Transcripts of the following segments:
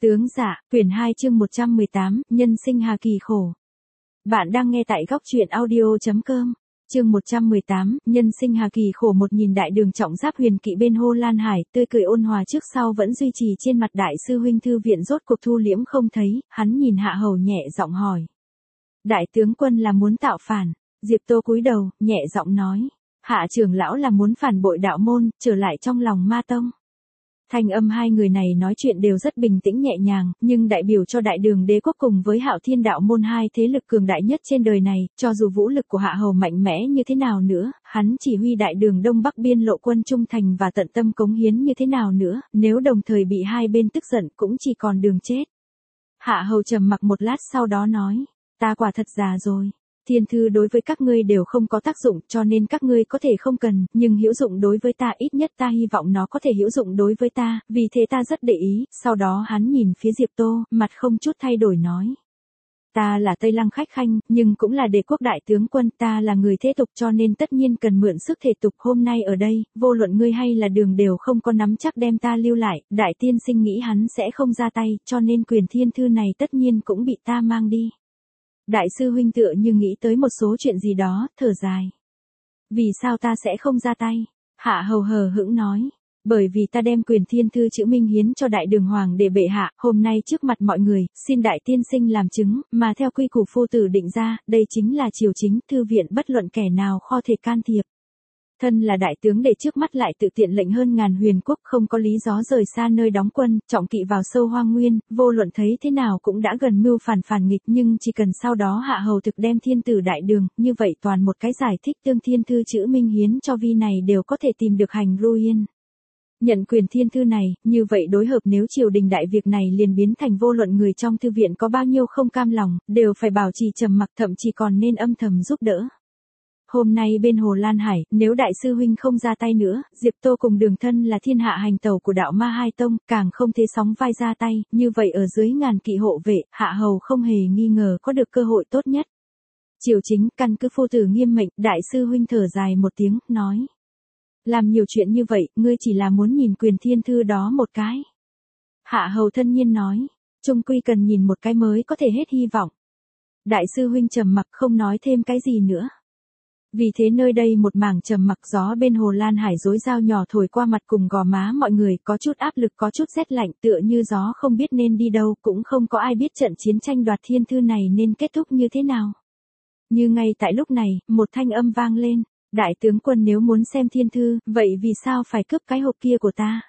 Tướng dạ, quyển 2 chương 118, nhân sinh hà kỳ khổ. Bạn đang nghe tại góc truyện audio.com. Chương 118, nhân sinh hà kỳ khổ. Một nhìn đại đường trọng giáp huyền kỵ bên Hồ Lan Hải, tươi cười ôn hòa trước sau vẫn duy trì trên mặt. Đại sư huynh thư viện rốt cuộc thu liễm không thấy, hắn nhìn Hạ Hầu nhẹ giọng hỏi. Đại tướng quân là muốn tạo phản? Diệp Tô cúi đầu, nhẹ giọng nói. Hạ trưởng lão là muốn phản bội đạo môn, trở lại trong lòng ma tông. Thanh âm hai người này nói chuyện đều rất bình tĩnh nhẹ nhàng, nhưng đại biểu cho đại đường đế quốc cùng với Hạo Thiên đạo môn hai thế lực cường đại nhất trên đời này, cho dù vũ lực của Hạ Hầu mạnh mẽ như thế nào nữa, hắn chỉ huy đại đường Đông Bắc biên lộ quân trung thành và tận tâm cống hiến như thế nào nữa, nếu đồng thời bị hai bên tức giận cũng chỉ còn đường chết. Hạ Hầu trầm mặc một lát sau đó nói, ta quả thật già rồi. Thiên thư đối với các ngươi đều không có tác dụng, cho nên các ngươi có thể không cần, nhưng hữu dụng đối với ta, ít nhất ta hy vọng nó có thể hữu dụng đối với ta, vì thế ta rất để ý. Sau đó hắn nhìn phía Diệp Tô, mặt không chút thay đổi nói. Ta là Tây Lăng khách khanh, nhưng cũng là đế quốc đại tướng quân, ta là người thế tục cho nên tất nhiên cần mượn sức thể tục. Hôm nay ở đây, vô luận ngươi hay là đường đều không có nắm chắc đem ta lưu lại, đại tiên sinh nghĩ hắn sẽ không ra tay, cho nên quyền thiên thư này tất nhiên cũng bị ta mang đi. Đại sư huynh tựa như nghĩ tới một số chuyện gì đó, thở dài. Vì sao ta sẽ không ra tay? Hạ Hầu hờ hững nói. Bởi vì ta đem quyền thiên thư chữ minh hiến cho đại đường hoàng để bệ hạ, hôm nay trước mặt mọi người, xin đại tiên sinh làm chứng, mà theo quy củ phu tử định ra, đây chính là triều chính, thư viện bất luận kẻ nào khó thể can thiệp. Thân là đại tướng để trước mắt lại tự tiện lệnh hơn ngàn huyền quốc, không có lý do rời xa nơi đóng quân, trọng kỵ vào sâu hoang nguyên, vô luận thấy thế nào cũng đã gần mưu phản nghịch, nhưng chỉ cần sau đó Hạ Hầu thực đem thiên tử đại đường, như vậy toàn một cái giải thích tương thiên thư chữ minh hiến cho vi này đều có thể tìm được hành ru yên. Nhận quyền thiên thư này, như vậy đối hợp nếu triều đình đại việc này liền biến thành vô luận người trong thư viện có bao nhiêu không cam lòng, đều phải bảo trì trầm mặc, thậm chí còn nên âm thầm giúp đỡ. Hôm nay bên Hồ Lan Hải, nếu đại sư huynh không ra tay nữa, Diệp Tô cùng Đường thân là thiên hạ hành tẩu của đạo ma hai tông, càng không thể sóng vai ra tay, như vậy ở dưới ngàn kỵ hộ vệ, Hạ Hầu không hề nghi ngờ có được cơ hội tốt nhất. Triều chính, căn cứ phu tử nghiêm mệnh, đại sư huynh thở dài một tiếng, nói. Làm nhiều chuyện như vậy, ngươi chỉ là muốn nhìn quyền thiên thư đó một cái. Hạ Hầu thân nhiên nói, chung quy cần nhìn một cái mới có thể hết hy vọng. Đại sư huynh trầm mặc không nói thêm cái gì nữa. Vì thế nơi đây một mảng trầm mặc, gió bên Hồ Lan Hải rối rao nhỏ thổi qua mặt cùng gò má mọi người, có chút áp lực có chút rét lạnh, tựa như gió không biết nên đi đâu, cũng không có ai biết trận chiến tranh đoạt thiên thư này nên kết thúc như thế nào. Như ngay tại lúc này, một thanh âm vang lên, đại tướng quân nếu muốn xem thiên thư, vậy vì sao phải cướp cái hộp kia của ta?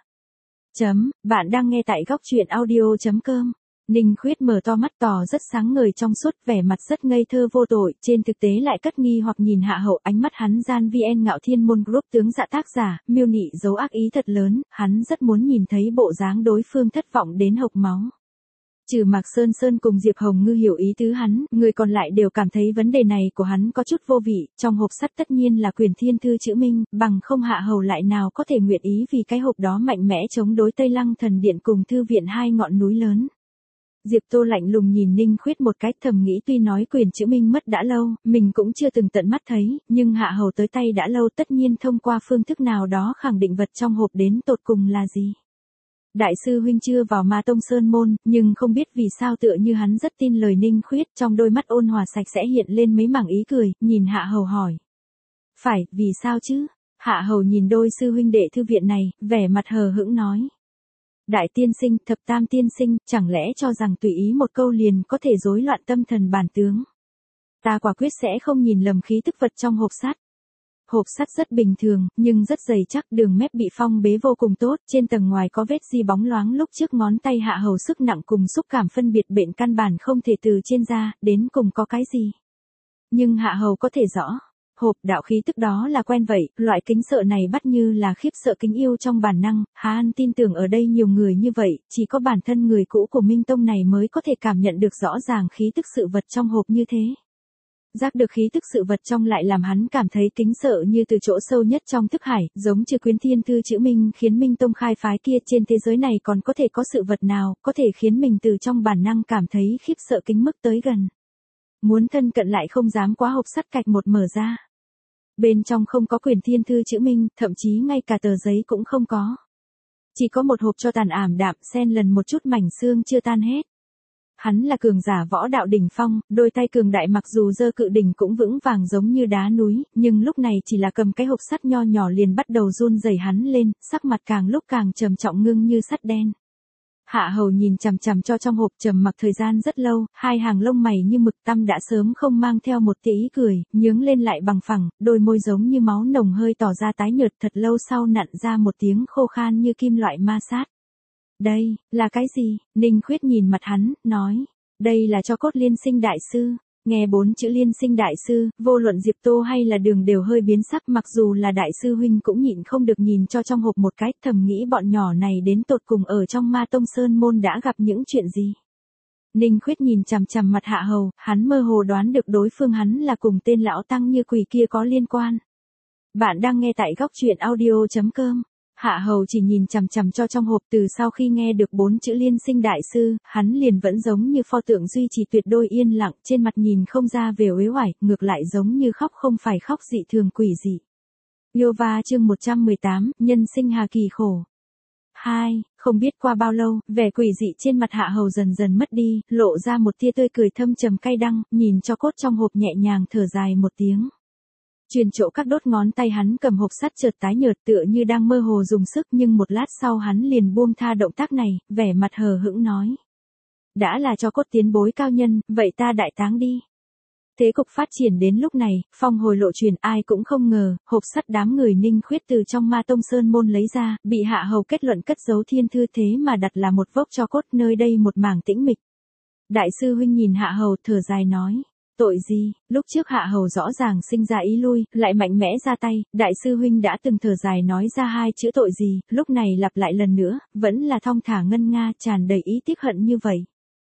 Bạn đang nghe tại góc truyện audio.com. Ninh Khuyết mở to mắt to rất sáng ngời trong suốt, vẻ mặt rất ngây thơ vô tội, trên thực tế lại cất nghi hoặc nhìn Hạ Hầu, ánh mắt hắn gian VN Ngạo Thiên Môn Group tướng dạ tác giả, miêu nị dấu ác ý thật lớn, hắn rất muốn nhìn thấy bộ dáng đối phương thất vọng đến hộc máu. Trừ Mạc Sơn cùng Diệp Hồng Ngư hiểu ý tứ hắn, người còn lại đều cảm thấy vấn đề này của hắn có chút vô vị, trong hộp sắt tất nhiên là quyền thiên thư chữ minh, bằng không Hạ Hầu lại nào có thể nguyện ý vì cái hộp đó mạnh mẽ chống đối Tây Lăng thần điện cùng thư viện hai ngọn núi lớn. Diệp Tô lạnh lùng nhìn Ninh Khuyết một cái, thầm nghĩ tuy nói quyền chữ minh mất đã lâu, mình cũng chưa từng tận mắt thấy, nhưng Hạ Hầu tới tay đã lâu, tất nhiên thông qua phương thức nào đó khẳng định vật trong hộp đến tột cùng là gì. Đại sư huynh chưa vào Ma Tông Sơn môn, nhưng không biết vì sao tựa như hắn rất tin lời Ninh Khuyết, trong đôi mắt ôn hòa sạch sẽ hiện lên mấy mảng ý cười, nhìn Hạ Hầu hỏi. Phải, vì sao chứ? Hạ Hầu nhìn đôi sư huynh đệ thư viện này, vẻ mặt hờ hững nói. Đại tiên sinh, thập tam tiên sinh, chẳng lẽ cho rằng tùy ý một câu liền có thể rối loạn tâm thần bản tướng. Ta quả quyết sẽ không nhìn lầm khí tức vật trong hộp sắt. Hộp sắt rất bình thường, nhưng rất dày chắc, đường mép bị phong bế vô cùng tốt, trên tầng ngoài có vết di bóng loáng lúc trước ngón tay Hạ Hầu sức nặng cùng xúc cảm phân biệt bệnh căn bản không thể từ trên ra, đến cùng có cái gì. Nhưng Hạ Hầu có thể rõ. Hộp đạo khí tức đó là quen vậy, loại kính sợ này bắt như là khiếp sợ kính yêu trong bản năng, Hà An tin tưởng ở đây nhiều người như vậy, chỉ có bản thân người cũ của Minh Tông này mới có thể cảm nhận được rõ ràng khí tức sự vật trong hộp như thế. Giác được khí tức sự vật trong lại làm hắn cảm thấy kính sợ như từ chỗ sâu nhất trong thức hải, giống như quyến thiên thư chữ minh khiến Minh Tông khai phái kia, trên thế giới này còn có thể có sự vật nào, có thể khiến mình từ trong bản năng cảm thấy khiếp sợ kính mức tới gần. Muốn thân cận lại không dám, quá hộp sắt cạch một mở ra. Bên trong không có quyển thiên thư chữ minh, thậm chí ngay cả tờ giấy cũng không có. Chỉ có một hộp cho tàn ảm đạm xen lần một chút mảnh xương chưa tan hết. Hắn là cường giả võ đạo đỉnh phong, đôi tay cường đại mặc dù giơ cự đỉnh cũng vững vàng giống như đá núi, nhưng lúc này chỉ là cầm cái hộp sắt nho nhỏ liền bắt đầu run rẩy hắn lên, sắc mặt càng lúc càng trầm trọng ngưng như sắt đen. Hạ Hầu nhìn chằm chằm cho trong hộp trầm mặc thời gian rất lâu, hai hàng lông mày như mực tăm đã sớm không mang theo một tia ý cười, nhướng lên lại bằng phẳng, đôi môi giống như máu nồng hơi tỏ ra tái nhợt thật lâu sau nặn ra một tiếng khô khan như kim loại ma sát. Đây, là cái gì? Ninh Khuyết nhìn mặt hắn, nói. Đây là cho cốt liên sinh đại sư. Nghe 4 chữ liên sinh đại sư, vô luận Diệp Tô hay là Đường đều hơi biến sắc, mặc dù là đại sư huynh cũng nhịn không được nhìn cho trong hộp một cái, thầm nghĩ bọn nhỏ này đến tột cùng ở trong Ma Tông Sơn môn đã gặp những chuyện gì. Ninh Khuyết nhìn chằm chằm mặt Hạ Hầu, hắn mơ hồ đoán được đối phương hắn là cùng tên lão tăng như quỷ kia có liên quan. Bạn đang nghe tại góc truyện audio.com. Hạ Hầu chỉ nhìn chằm chằm cho trong hộp, từ sau khi nghe được 4 chữ liên sinh đại sư, hắn liền vẫn giống như pho tượng duy trì tuyệt đôi yên lặng, trên mặt nhìn không ra vẻ uể oải, ngược lại giống như khóc không phải khóc dị thường quỷ dị. Yova chương 118, nhân sinh hà kỳ khổ. 2. Không biết qua bao lâu, vẻ quỷ dị trên mặt Hạ Hầu dần dần mất đi, lộ ra một tia tươi cười thâm trầm cay đắng, nhìn cho cốt trong hộp nhẹ nhàng thở dài một tiếng. Truyền chỗ các đốt ngón tay hắn cầm hộp sắt chợt tái nhợt tựa như đang mơ hồ dùng sức, nhưng một lát sau hắn liền buông tha động tác này, vẻ mặt hờ hững nói. Đã là cho cốt tiến bối cao nhân, vậy ta đại táng đi. Thế cục phát triển đến lúc này, phong hồi lộ truyền ai cũng không ngờ, hộp sắt đám người Ninh Khuyết từ trong Ma Tông Sơn môn lấy ra, bị Hạ Hầu kết luận cất giấu thiên thư thế mà đặt là một vốc cho cốt nơi đây một mảng tĩnh mịch. Đại sư huynh nhìn Hạ Hầu thở dài nói. Tội gì, lúc trước Hạ Hầu rõ ràng sinh ra ý lui, lại mạnh mẽ ra tay, đại sư huynh đã từng thở dài nói ra 2 chữ tội gì, lúc này lặp lại lần nữa, vẫn là thong thả ngân nga tràn đầy ý tiếc hận như vậy.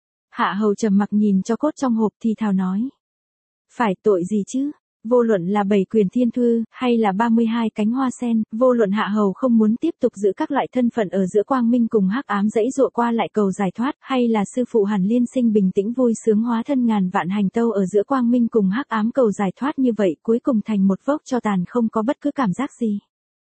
Hạ Hầu trầm mặc nhìn cho cốt trong hộp thì thào nói. Phải tội gì chứ? Vô luận là 7 quyền thiên thư, hay là 32 cánh hoa sen, vô luận Hạ Hầu không muốn tiếp tục giữ các loại thân phận ở giữa quang minh cùng hắc ám dãy dụa qua lại cầu giải thoát, hay là sư phụ Hàn Liên Sinh bình tĩnh vui sướng hóa thân ngàn vạn hành tâu ở giữa quang minh cùng hắc ám cầu giải thoát như vậy, cuối cùng thành một vốc cho tàn không có bất cứ cảm giác gì.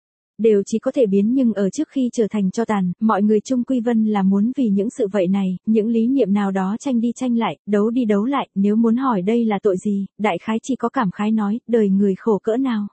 Đều chỉ có thể biến, nhưng ở trước khi trở thành cho tàn, mọi người chung quy vân là muốn vì những sự vậy này, những lý niệm nào đó tranh đi tranh lại, đấu đi đấu lại, nếu muốn hỏi đây là tội gì, đại khái chỉ có cảm khái nói, đời người khổ cỡ nào.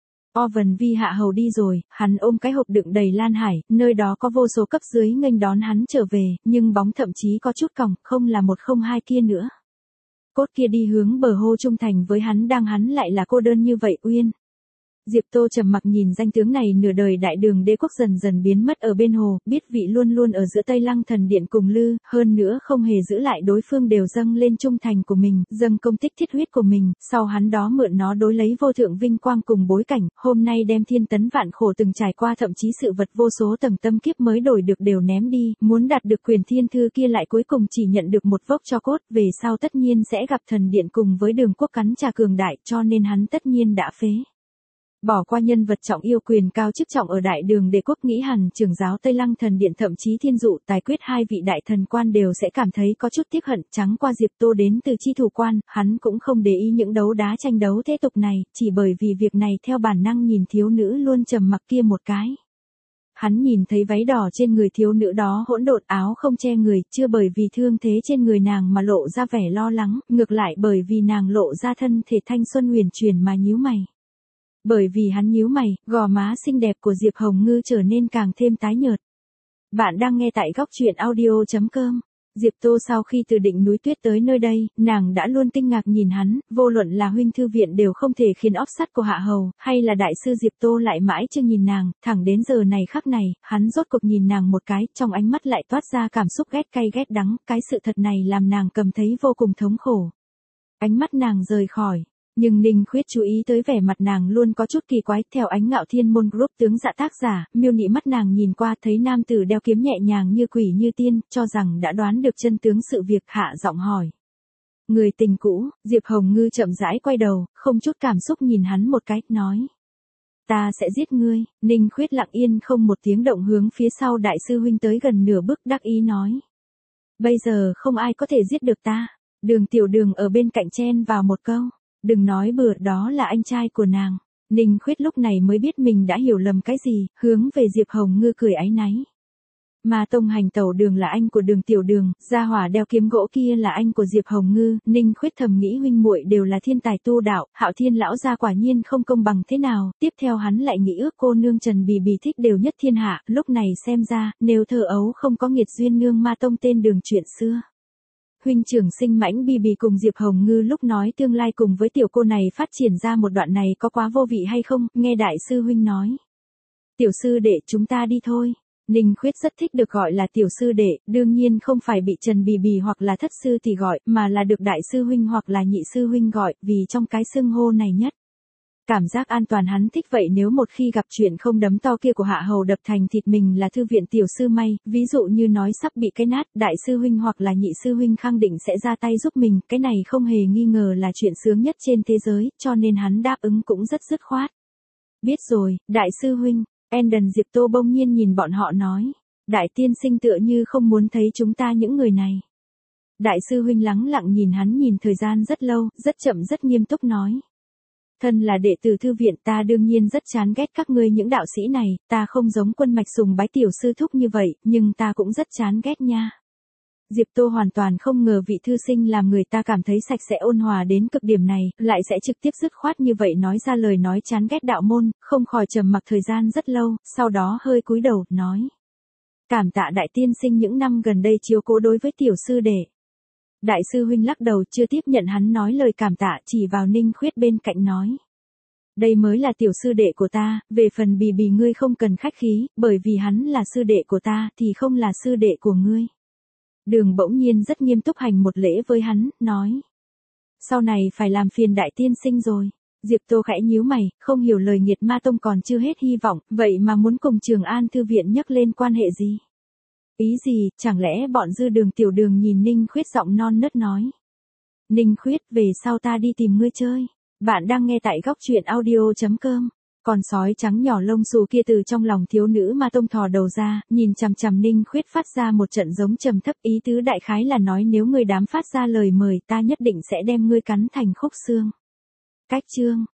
Oven Vi Hạ Hầu đi rồi, hắn ôm cái hộp đựng đầy lan hải, nơi đó có vô số cấp dưới nghênh đón hắn trở về, nhưng bóng thậm chí có chút còng, không là 102 kia nữa. Cốt kia đi hướng bờ hô trung thành với hắn, đang hắn lại là cô đơn như vậy uyên. Diệp Tô trầm mặc nhìn danh tướng này nửa đời đại đường đế quốc dần dần biến mất ở bên hồ, biết vị luôn luôn ở giữa Tây Lăng thần điện cùng Lư, hơn nữa không hề giữ lại đối phương đều dâng lên trung thành của mình, dâng công tích thiết huyết của mình, sau hắn đó mượn nó đối lấy vô thượng vinh quang cùng bối cảnh, hôm nay đem thiên tấn vạn khổ từng trải qua thậm chí sự vật vô số tầng tâm kiếp mới đổi được đều ném đi, muốn đạt được quyền thiên thư kia lại cuối cùng chỉ nhận được một vốc cho cốt, về sau tất nhiên sẽ gặp thần điện cùng với Đường quốc cắn trả cường đại, cho nên hắn tất nhiên đã phế. Bỏ qua nhân vật trọng yêu quyền cao chức trọng ở đại đường đế quốc, nghĩ hẳn trưởng giáo Tây Lăng thần điện thậm chí thiên dụ tài quyết 2 vị đại thần quan đều sẽ cảm thấy có chút tiếc hận, trắng qua Diệp Tô đến từ chi thủ quan, hắn cũng không để ý những đấu đá tranh đấu thế tục này, chỉ bởi vì việc này theo bản năng nhìn thiếu nữ luôn trầm mặc kia một cái. Hắn nhìn thấy váy đỏ trên người thiếu nữ đó hỗn độn, áo không che người, chưa bởi vì thương thế trên người nàng mà lộ ra vẻ lo lắng, ngược lại bởi vì nàng lộ ra thân thể thanh xuân huyền chuyển mà nhíu mày. Bởi vì hắn nhíu mày, gò má xinh đẹp của Diệp Hồng Ngư trở nên càng thêm tái nhợt. Bạn đang nghe tại góc truyện audio.com. Diệp Tô sau khi từ đỉnh núi tuyết tới nơi đây, nàng đã luôn kinh ngạc nhìn hắn, vô luận là huynh thư viện đều không thể khiến óc sắt của Hạ Hầu, hay là đại sư Diệp Tô lại mãi chưa nhìn nàng, thẳng đến giờ này khắc này, hắn rốt cuộc nhìn nàng một cái, trong ánh mắt lại toát ra cảm xúc ghét cay ghét đắng, cái sự thật này làm nàng cầm thấy vô cùng thống khổ. Ánh mắt nàng rời khỏi. Nhưng Ninh Khuyết chú ý tới vẻ mặt nàng luôn có chút kỳ quái, theo Ánh Ngạo Thiên Môn Group tướng dạ tác giả, miêu nị mắt nàng nhìn qua thấy nam tử đeo kiếm nhẹ nhàng như quỷ như tiên, cho rằng đã đoán được chân tướng sự việc, hạ giọng hỏi. Người tình cũ, Diệp Hồng Ngư chậm rãi quay đầu, không chút cảm xúc nhìn hắn một cái, nói. Ta sẽ giết ngươi. Ninh Khuyết lặng yên không một tiếng động hướng phía sau đại sư huynh tới gần nửa bước, đắc ý nói. Bây giờ không ai có thể giết được ta. Đường Tiểu Đường ở bên cạnh chen vào một câu. Đừng nói bừa, đó là anh trai của nàng. Ninh Khuyết lúc này mới biết mình đã hiểu lầm cái gì, hướng về Diệp Hồng Ngư cười áy náy. Ma Tông Hành Tẩu Đường là anh của Đường Tiểu Đường, Gia Hỏa đeo kiếm gỗ kia là anh của Diệp Hồng Ngư, Ninh Khuyết thầm nghĩ huynh muội đều là thiên tài tu đạo, Hạo Thiên lão gia quả nhiên không công bằng thế nào, tiếp theo hắn lại nghĩ ước cô nương Trần Bì Bì thích đều nhất thiên hạ, lúc này xem ra, nếu thơ ấu không có nghiệt duyên nương Ma Tông tên Đường chuyện xưa. Huynh trưởng sinh mãnh Bì Bì cùng Diệp Hồng Ngư lúc nói tương lai cùng với tiểu cô này phát triển ra một đoạn này có quá vô vị hay không, nghe đại sư huynh nói. Tiểu sư đệ chúng ta đi thôi. Ninh Khuyết rất thích được gọi là tiểu sư đệ, đương nhiên không phải bị Trần Bì Bì hoặc là thất sư thì gọi, mà là được đại sư huynh hoặc là nhị sư huynh gọi, vì trong cái xưng hô này nhất. Cảm giác an toàn hắn thích vậy nếu một khi gặp chuyện không đấm to kia của hạ hầu đập thành thịt mình là thư viện tiểu sư may, ví dụ như nói sắp bị cái nát, đại sư huynh hoặc là nhị sư huynh khẳng định sẽ ra tay giúp mình, cái này không hề nghi ngờ là chuyện sướng nhất trên thế giới, cho nên hắn đáp ứng cũng rất dứt khoát. Biết rồi, đại sư huynh. Enden Diệp Tô bỗng nhiên nhìn bọn họ nói. Đại tiên sinh tựa như không muốn thấy chúng ta những người này. Đại sư huynh lắng lặng nhìn hắn nhìn thời gian rất lâu, rất chậm rất nghiêm túc nói. Thân là đệ tử thư viện ta đương nhiên rất chán ghét các ngươi những đạo sĩ này, ta không giống Quân Mạch sùng bái tiểu sư thúc như vậy, nhưng ta cũng rất chán ghét nha. Diệp Tô hoàn toàn không ngờ vị thư sinh làm người ta cảm thấy sạch sẽ ôn hòa đến cực điểm này, lại sẽ trực tiếp dứt khoát như vậy nói ra lời nói chán ghét đạo môn, không khỏi trầm mặc thời gian rất lâu, sau đó hơi cúi đầu, nói. Cảm tạ đại tiên sinh những năm gần đây chiếu cố đối với tiểu sư đệ. Đại sư huynh lắc đầu chưa tiếp nhận hắn nói lời cảm tạ chỉ vào Ninh Khuyết bên cạnh nói. Đây mới là tiểu sư đệ của ta, về phần Bì Bì ngươi không cần khách khí, bởi vì hắn là sư đệ của ta thì không là sư đệ của ngươi. Đường bỗng nhiên rất nghiêm túc hành một lễ với hắn, nói. Sau này phải làm phiền đại tiên sinh rồi. Diệp Tô khẽ nhíu mày, không hiểu lời Nghiệt Ma Tông còn chưa hết hy vọng, vậy mà muốn cùng Trường An Thư Viện nhắc lên quan hệ gì? Ý gì, chẳng lẽ bọn dư Đường Tiểu Đường nhìn Ninh Khuyết giọng non nớt nói. Ninh Khuyết, về sau ta đi tìm ngươi chơi. Bạn đang nghe tại góc truyện audio.com. Con sói trắng nhỏ lông xù kia từ trong lòng thiếu nữ Ma Tông thò đầu ra, nhìn chằm chằm Ninh Khuyết phát ra một trận giống trầm thấp, ý tứ đại khái là nói nếu ngươi dám phát ra lời mời ta nhất định sẽ đem ngươi cắn thành khúc xương. Cách chương